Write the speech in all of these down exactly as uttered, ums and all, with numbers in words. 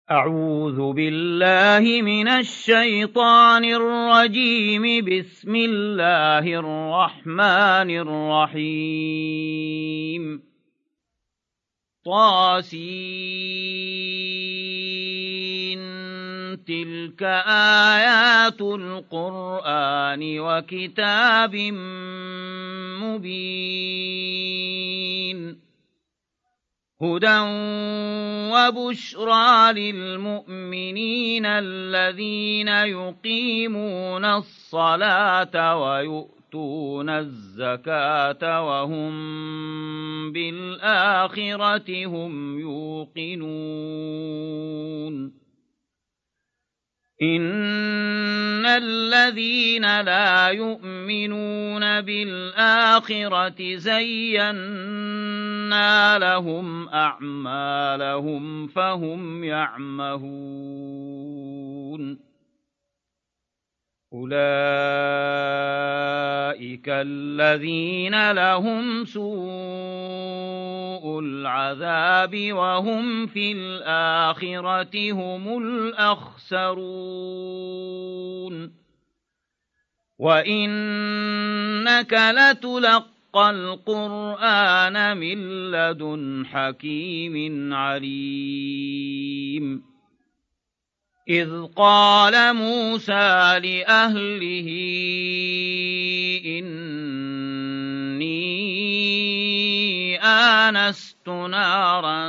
أعوذ بالله من الشيطان الرجيم. بسم الله الرحمن الرحيم. طاسين تلك آيات القرآن وكتاب مبين هدى وبشرى للمؤمنين الذين يقيمون الصلاة ويؤتون الزكاة وهم بالآخرة هم يوقنون. إن الذين لا يؤمنون بالآخرة زينا لهم أعمالهم فهم يعمهون. أولئك الذين لهم سوء العذاب وهم في الآخرة هم الأخسرون. وإنك لتلقى القرآن من لدن حكيم عليم. إذ قال موسى لأهله إني آنست نارا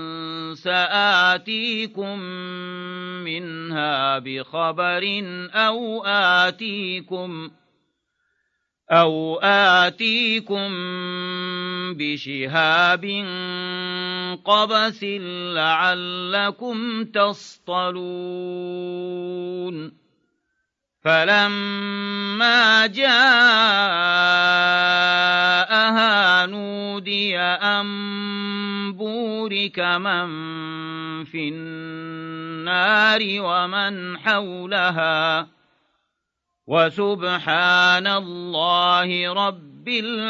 سآتيكم منها بخبر أو آتيكم أو آتيكم بشهاب قبس لعلكم تصطلون. فلما جاءها نودي أن بورك من في النار ومن حولها وسبحان الله رب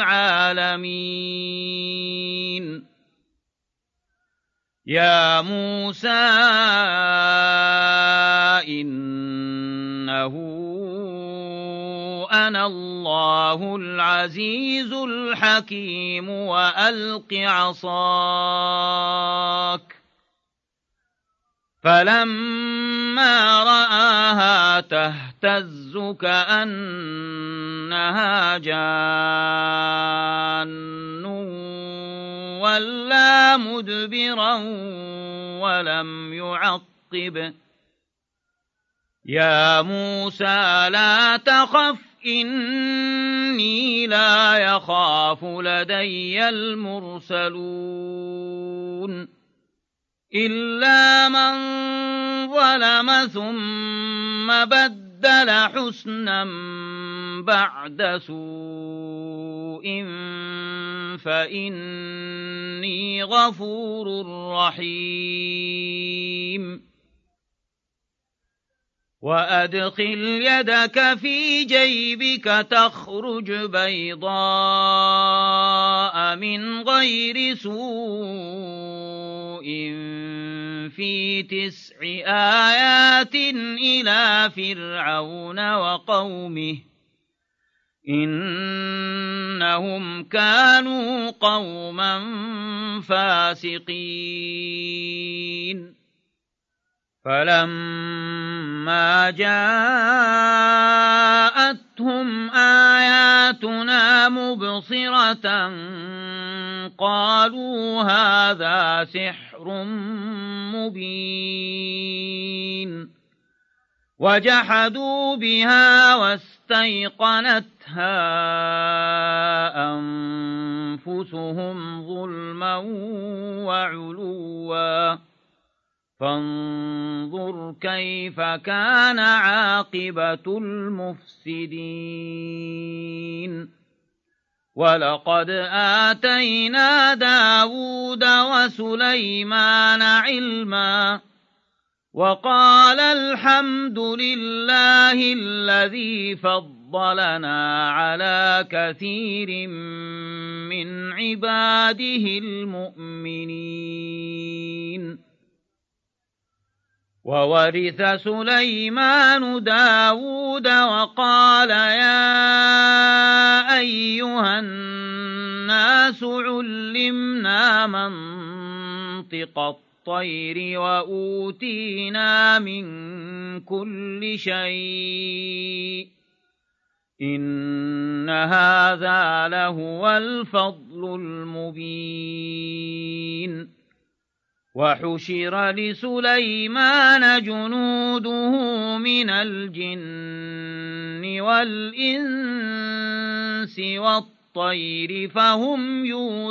العالمين. يا موسى إنه أنا الله العزيز الحكيم وألق عصاك. فلما رآها تهتز كأنها جان ولا مدبرا ولم يعقب. يا موسى لا تخف إني لا يخاف لدي المرسلون. إلا من ظلم ثم بدل حسنا بعد سوء فإني غفور رحيم. وأدخل يدك في جيبك تخرج بيضاء من غير سوء في تسع آيات إلى فرعون وقومه إنهم كانوا قوما فاسقين. فلما جاءتهم آياتنا مبصرة قالوا هذا سحر مبين. وجحدوا بها واستيقنتها أنفسهم ظلما وعلوا فانظر كيف كان عاقبة المفسدين. ولقد آتينا داود وسليمان علما وقال الحمد لله الذي فضلنا على كثير من عباده المؤمنين. وورث سليمان داود وقال يا أيها الناس علمنا منطق الطير وأوتينا من كل شيء إن هذا لهو الفضل المبين وحشر لسليمان جنوده من الجن والإنس والطير فهم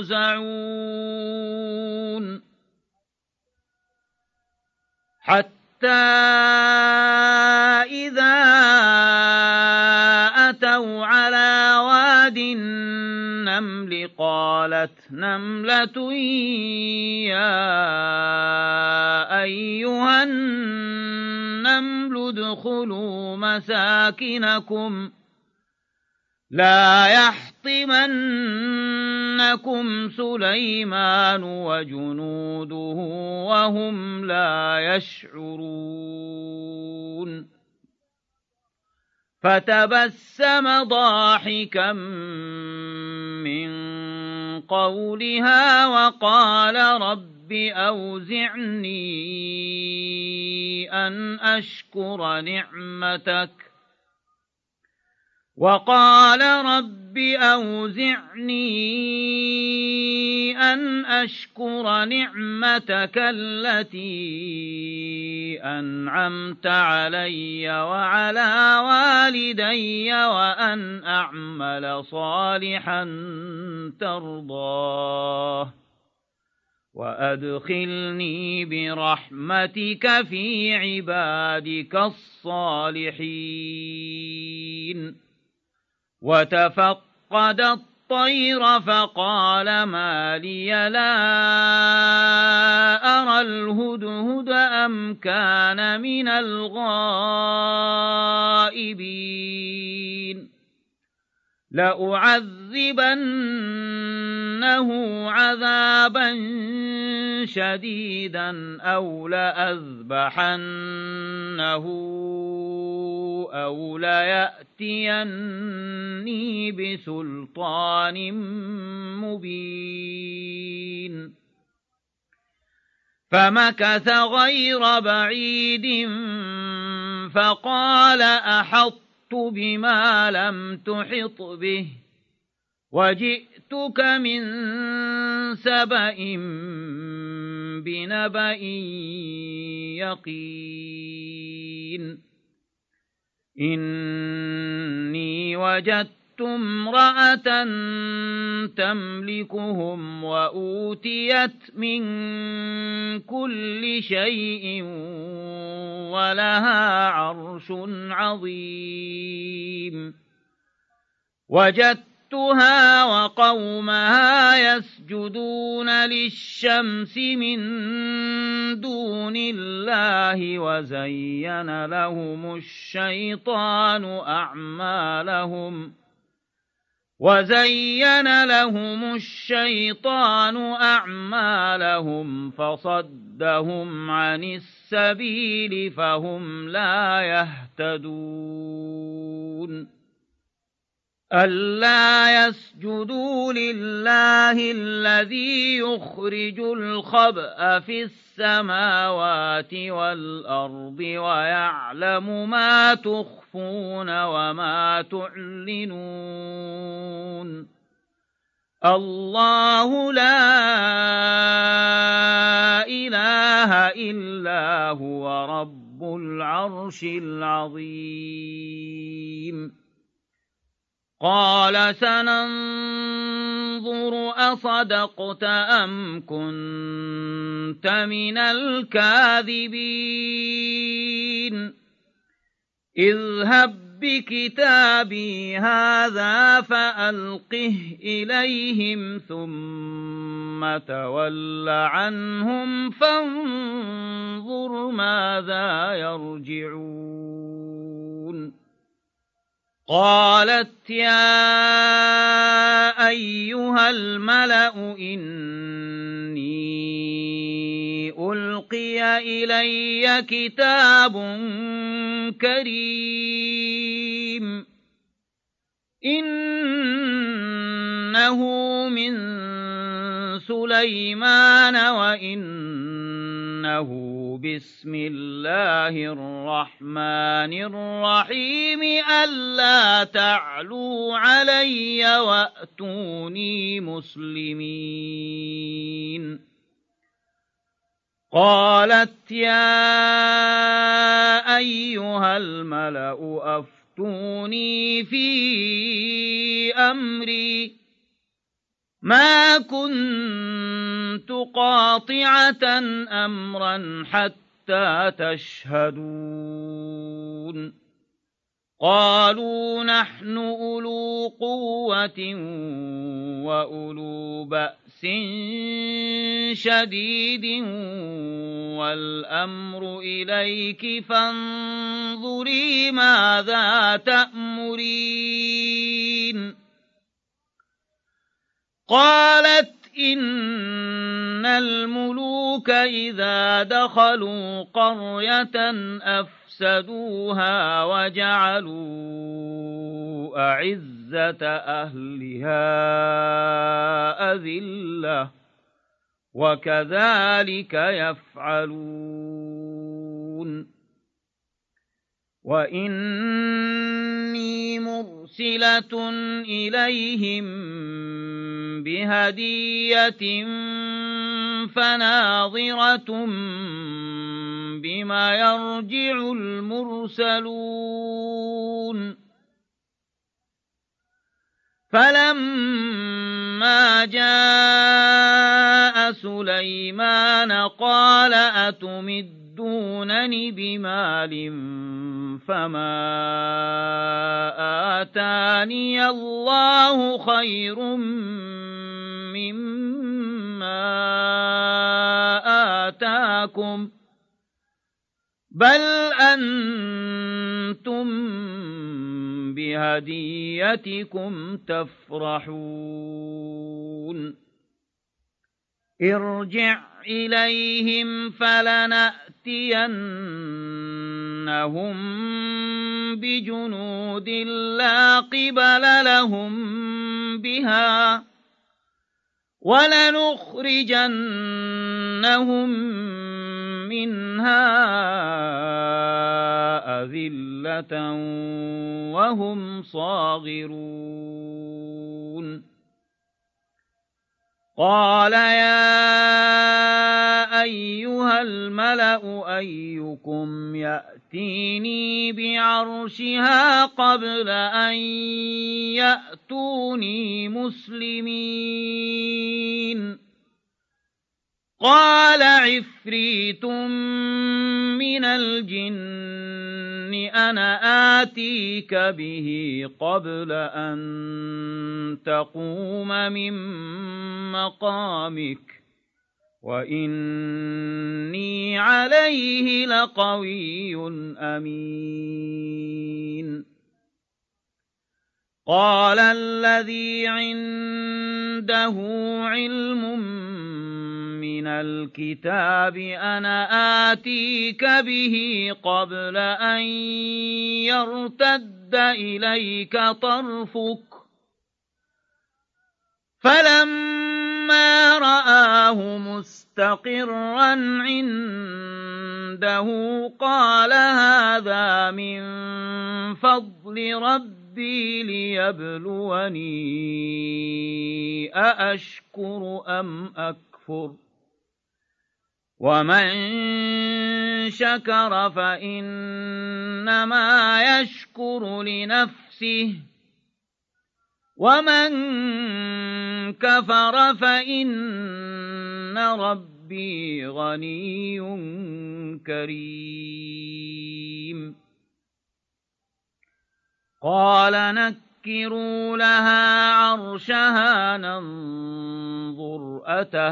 يوزعون حتى إذا أتوا على واد النمل قالت نملة يا أيها النمل ادخلوا مساكنكم لا يحطمنكم سليمان وجنوده وهم لا يشعرون فتبسم ضاحكا من قولها وقال رب أوزعني أن أشكر نعمتك وقال رب أوزعني أن أشكر نعمتك التي أنعمت علي وعلى والدي وأن أعمل صالحا ترضاه وأدخلني برحمتك في عبادك الصالحين وتفقد الطير فقال ما لي لا أرى الهدهد أم كان من الغائبين لأعذبنه عذابا شديدا أو لأذبحنه أو ليأتيني بسلطان مبين فمكث غير بعيد فقال أحط بما لم تحط به وجئتك من سبأ بنبأ يقين إني وجدت امرأة تملكهم وأوتيت من كل شيء ولها عرش عظيم وجدتها وقومها يسجدون للشمس من دون الله وزين لهم الشيطان أعمالهم وزين لهم الشيطان أعمالهم فصدهم عن السبيل فهم لا يهتدون ألا يسجدوا لله الذي يخرج الخبأ في السماوات والأرض ويعلم ما تخفون وما تعلنون الله لا إله إلا هو رب العرش العظيم قال سننظر أصدقت أم كنت من الكاذبين اذهب بكتابي هذا فألقه إليهم ثم تول عنهم فانظر ماذا يرجعون قالت يا أيها الملأ إني ألقي أوحي إلي كتاب كريم إنه من سليمان وإنه بسم الله الرحمن الرحيم ألا تعلوا علي وأتوني مسلمين قالت يا أيها الملأ أفتوني في أمري ما كنت قاطعة أمرا حتى تشهدون قالوا نحن أولو قوة وأولو بأس شديد والأمر إليك فانظري ماذا تأمرين قالت إن الملوك إذا دخلوا قرية أفسدوها وجعلوا أعزة أهلها أذلة وكذلك يفعلون وإني مرسلة إليهم بهدية فناظرة بما يرجع المرسلون فلما جاء سليمان قال أتمدونني بمال فما آتاني الله خير مما آتاكم بل أنتم بهديتكم تفرحون ارجع إليهم فلنأتينهم بجنود لا قبل لهم بها ولنخرجنهم منها أذلة وهم صاغرون قال يا أيها الملأ أيكم يأتيني بعرشها قبل أن يأتوني مسلمين قال عفريت من الجن أنا آتيك به قبل أن تقوم من مقامك وإني عليه لقوي أمين قال الذي عنده علم من الكتاب أنا آتيك به قبل أن يرتد إليك طرفك فلما رآه مستقرا عنده قال هذا من فضل ربي ليبلوني أأشكر أم أكفر ومن شكر فإنما يشكر لنفسه ومن كفر فإن ربي غني كريم قال نكروا لها عرشها ننظر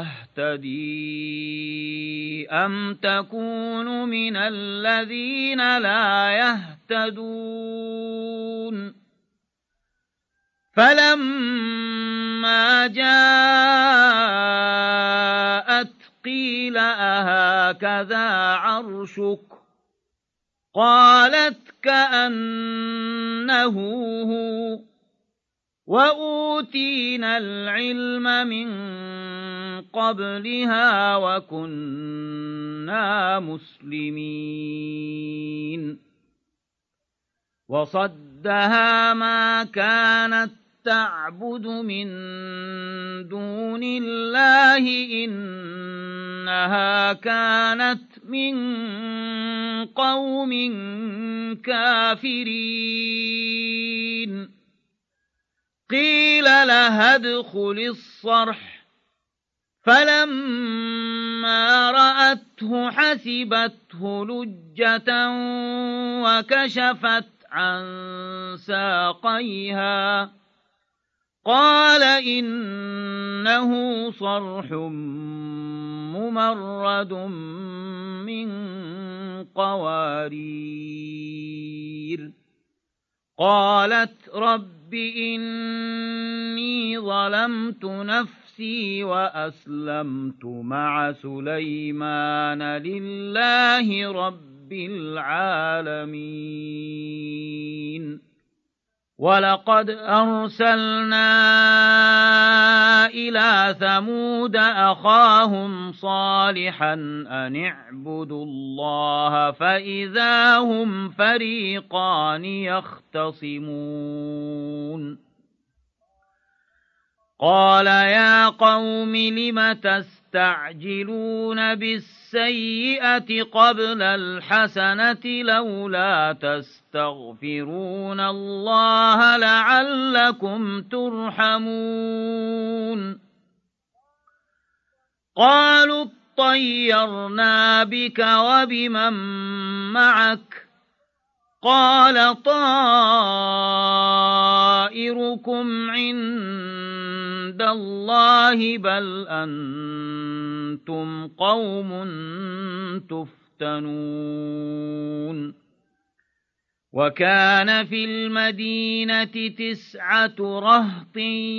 أتهتدي أم تكون من الذين لا يهتدون فلما جاءت قيل قيل أهكذا عرشك قالت كأنه هو وأوتينا العلم من قبلها وكنا مسلمين وصدها ما كانت تعبد من دون الله إنها كانت من قوم كافرين قيل لها ادخل الصرح فلما رأته حسبته لجة وكشفت عن ساقيها قال إنه صرح ممرد من قوارير قالت رب إني ظلمت نفسي وأسلمت مع سليمان لله رب العالمين ولقد أرسلنا إلى ثمود أخاهم صالحا أن اعبدوا الله فإذا هم فريقان يختصمون قال يا قوم لم تستعجلون بالسيئة قبل الحسنة لولا تستغفرون الله لعلكم ترحمون قالوا اطيرنا بك وبمن معك قال طائركم عند الله بل أنتم قوم تفتنون وكان في المدينة تسعة رهط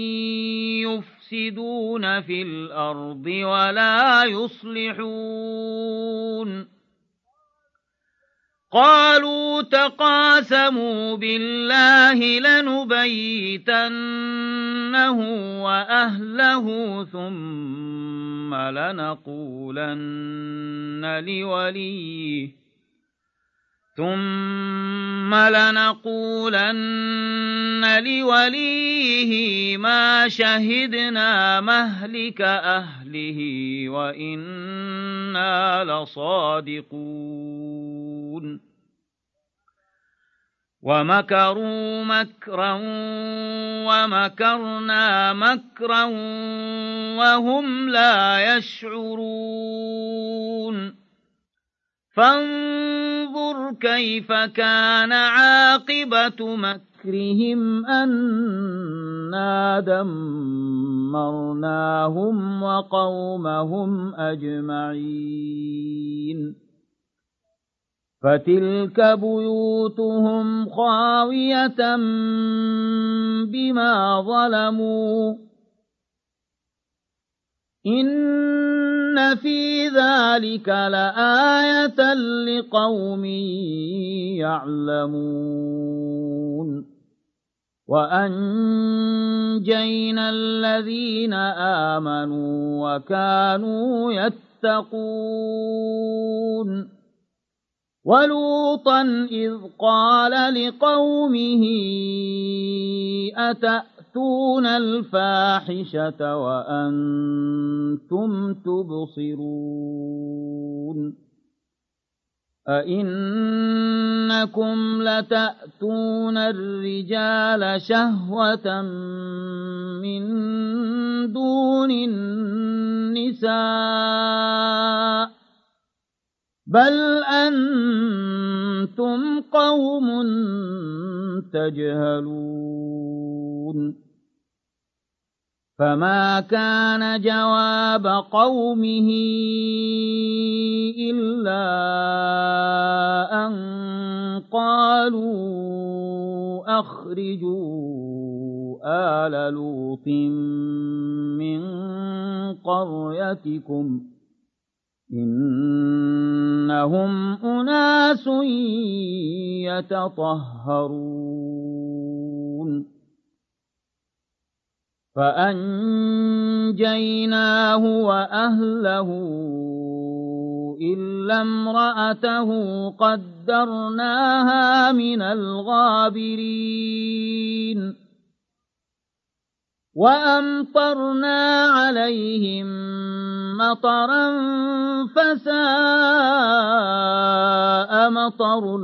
يفسدون في الأرض ولا يصلحون قالوا تقاسموا بالله لنبيتنه وأهله ثم لنقولن لوليه ثم لنقولن لوليه ما شهدنا مهلك أهله وإنا لصادقون ومكروا مكرا ومكرنا مكرا وهم لا يشعرون فانظر كيف كان عاقبة مكرهم أنا دمرناهم وقومهم أجمعين فتلك بيوتهم خاوية بما ظلموا إن في ذلك لآية لقوم يعلمون وأنجينا الذين آمنوا وكانوا يتقون ولوطا إذ قال لقومه أتأتون الفاحشة وأنتم تبصرون أئنكم لتأتون الرجال شهوة من دون النساء بل أنتم قوم تجهلون فما كان جواب قومه إلا أن قالوا أخرجوا آل لوط من قريتكم إنهم أناس يتطهرون فأنجيناه وأهله إلا امرأته قدرناها من الغابرين وأمطرنا عليهم مطرا فساء مطر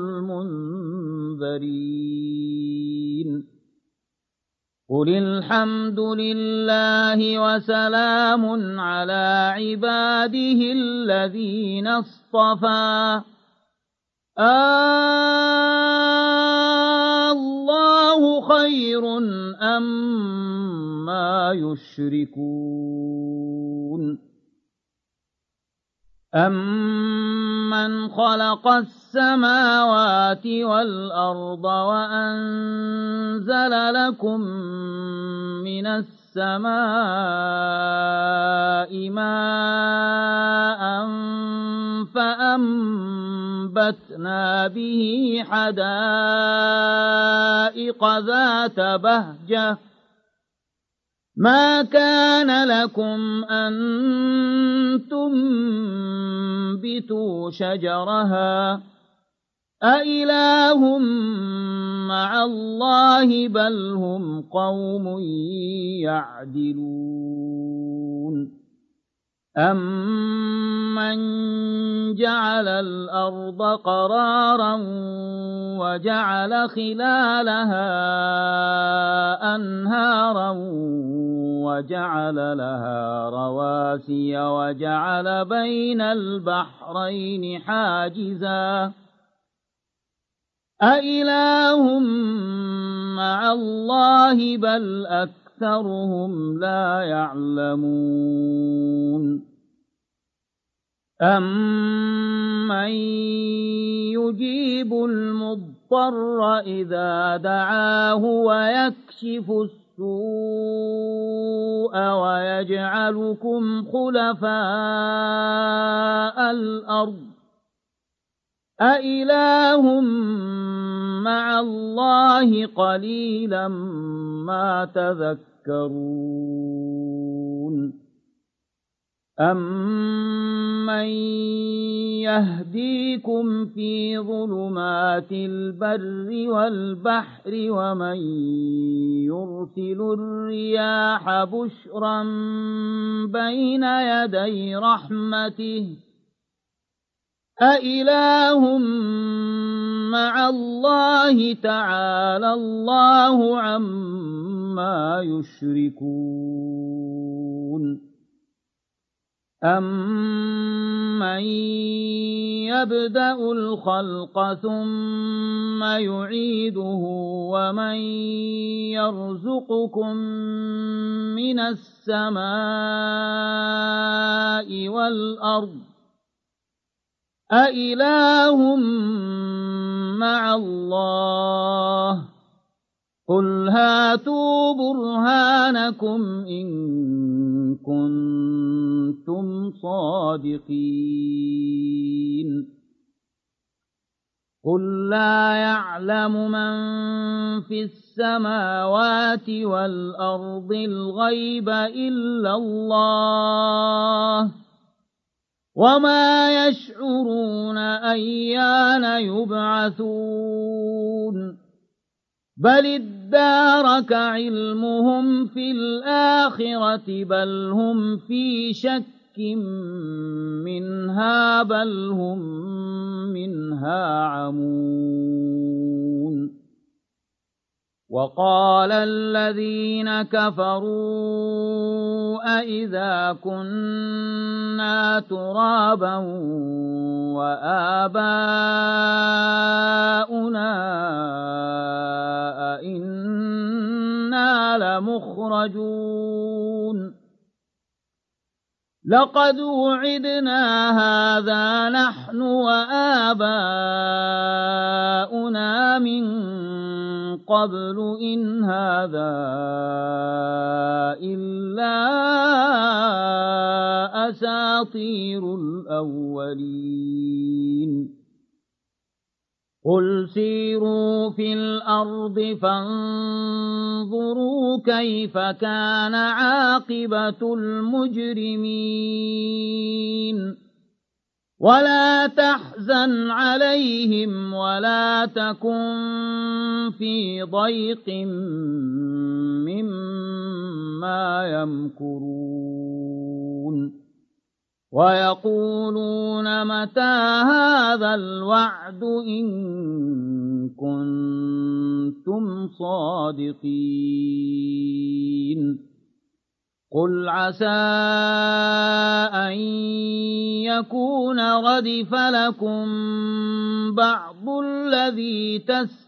المنذرين قل الحمد لله وسلام على عباده الذين اصطفى الله خير أما يشركون أمن خلق السماوات والأرض وأنزل لكم من السماء ماء فأنبتنا به حدائق ذات بهجة ما كان لكم أن تنبتوا شجرها أإله مع الله بل هم قوم يعدلون أمن جعل الأرض قرارا وجعل خلالها أنهارا وجعل لها رواسي وجعل بين البحرين حاجزا أإله مع الله بل أكثرهم لا يعلمون أمن يجيب المضطر إذا دعاه ويكشف السوء ويجعلكم خلفاء الأرض أإله مع الله قليلا ما تذكرون أمن يهديكم في ظلمات البر والبحر ومن يرسل الرياح بشرا بين يدي رحمته أإله مع الله تعالى الله عما يشركون أمن يبدأ الخلق ثم يعيده ومن يرزقكم من السماء والأرض أإله مع الله قل هاتوا برهانكم إن كنتم صادقين قل لا يعلم من في السماوات والأرض الغيب إلا الله وما يشعرون أيان يبعثون بل ادارك علمهم في الآخرة بل هم في شك منها بل هم منها عمون وقال الذين كفروا أئذا كنا ترابا وآباؤنا أئنا لمخرجون لقد وعدنا هذا نحن وآباؤنا من قبل إن هذا إلا أساطير الأولين قل سيروا في الأرض فانظروا كيف كان عاقبة المجرمين ولا تحزن عليهم ولا تكن في ضيق مما يمكرون ويقولون متى هذا الوعد إن كنتم صادقين قل عسى أن يكون ردف لكم بعض الذي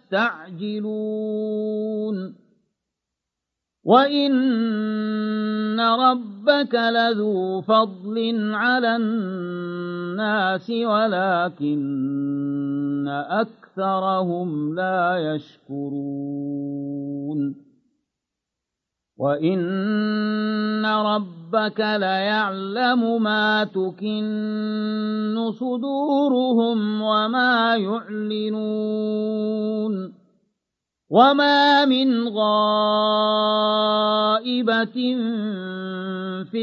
تستعجلون وإن ربك لذو فضل على الناس ولكن أكثرهم لا يشكرون وإن ربك ليعلم ما تكن صدورهم وما يعلنون وما من غائبة في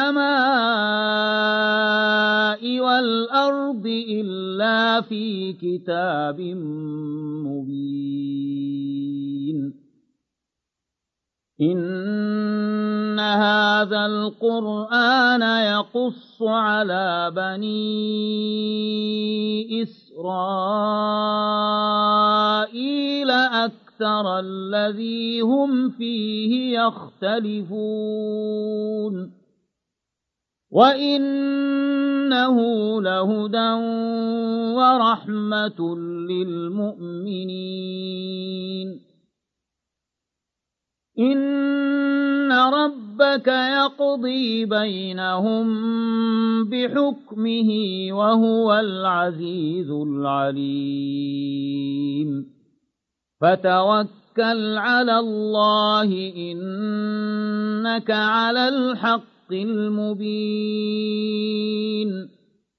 السماء والأرض إلا في كتاب مبين إن هذا القرآن يقص على بني إسرائيل أكثر الذي هم فيه يختلفون وإنه لهدى ورحمة للمؤمنين إن ربك يقضي بينهم بحكمه وهو العزيز العليم فتوكل على الله إنك على الحق المبين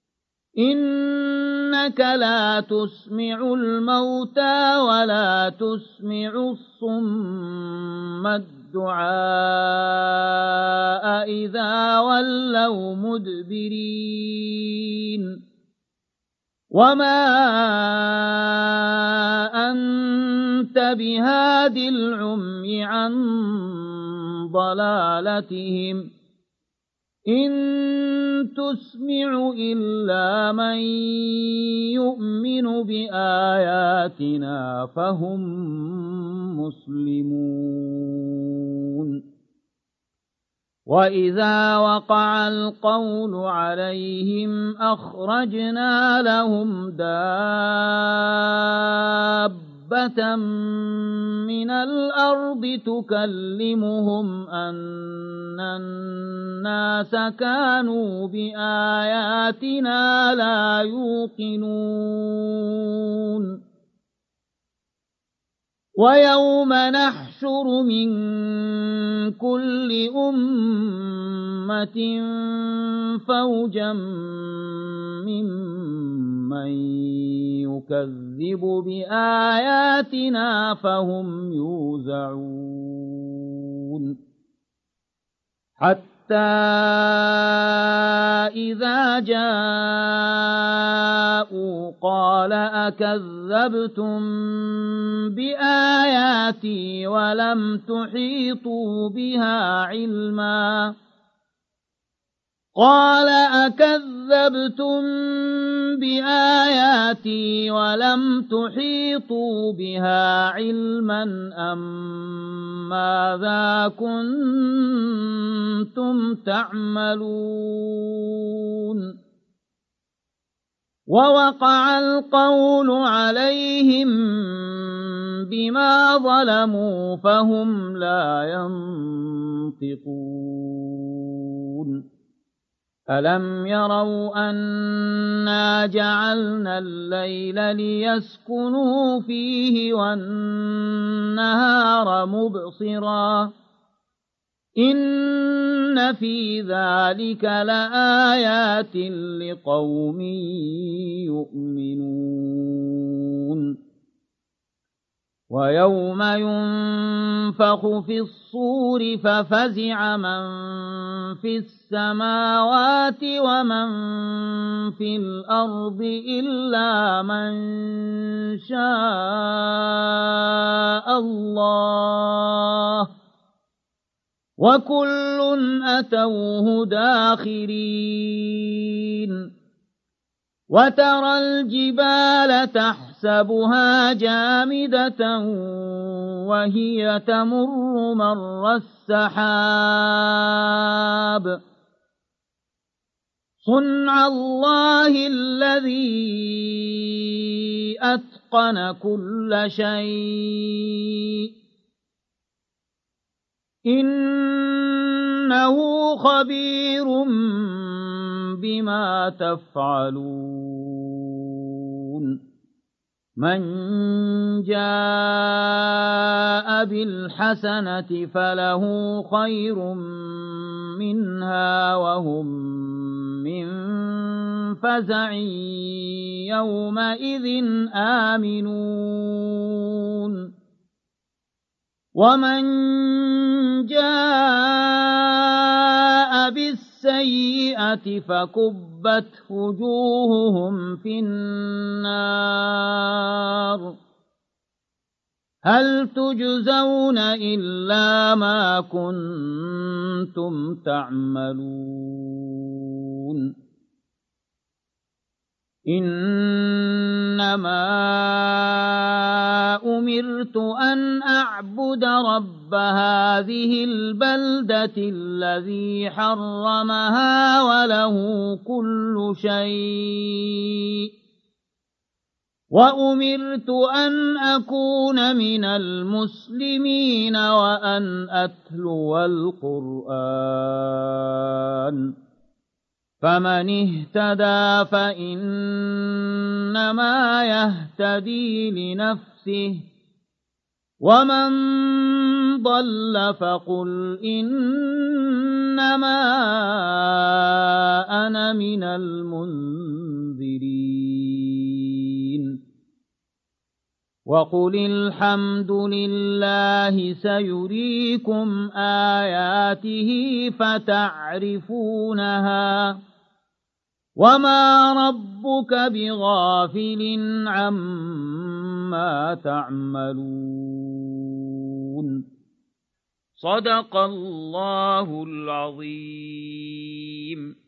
إنك لا تسمع الموتى ولا تسمع الصم الدعاء إذا ولوا مدبرين وما أنت بهاد العمي عن ضلالتهم إن تسمع إلا من يؤمن بآياتنا فهم مسلمون وإذا وقع القول عليهم أخرجنا لهم دابة من الأرض تكلمهم أن الناس كانوا بآياتنا لا يوقنون ويوم نحشر من كل أمة فوجا ممن يكذب بآياتنا فهم يوزعون حتى إذا جاءوا قال أكذبتم بآياتي ولم تحيطوا بها علما قال أكذبتم بآياتي ولم تحيطوا بها علما أم ماذا كنتم تعملون ووقع القول عليهم بما ظلموا فهم لا ينطقون ألم يروا أنا جعلنا الليل ليسكنوا فيه والنهار مبصرا إن في ذلك لآيات لقوم يؤمنون ويوم ينفخ في الصور ففزع من في السماوات ومن في الأرض إلا من شاء الله وكل أتوه داخرين وترى الجبال تحسبها جامدة وهي تمر مر السحاب صنع الله الذي أتقن كل شيء إنه خبير بما تفعلون من جاء بالحسنة فله خير منها وهم من فزع يومئذ آمنون ومن جاء بالسيئة فكبت وجوههم في النار هل تجزون إلا ما كنتم تعملون إنما أمرت أن أعبد رب هذه البلدة الذي حرمها وله كل شيء وأمرت أن أكون من المسلمين وأن أتلو القرآن فمن اهتدى فإنما يهتدي لنفسه ومن ضل فقل إنما أنا من المنذرين وقل الحمد لله سيريكم آياته فتعرفونها وما ربك بغافل عما تعملون صدق الله العظيم.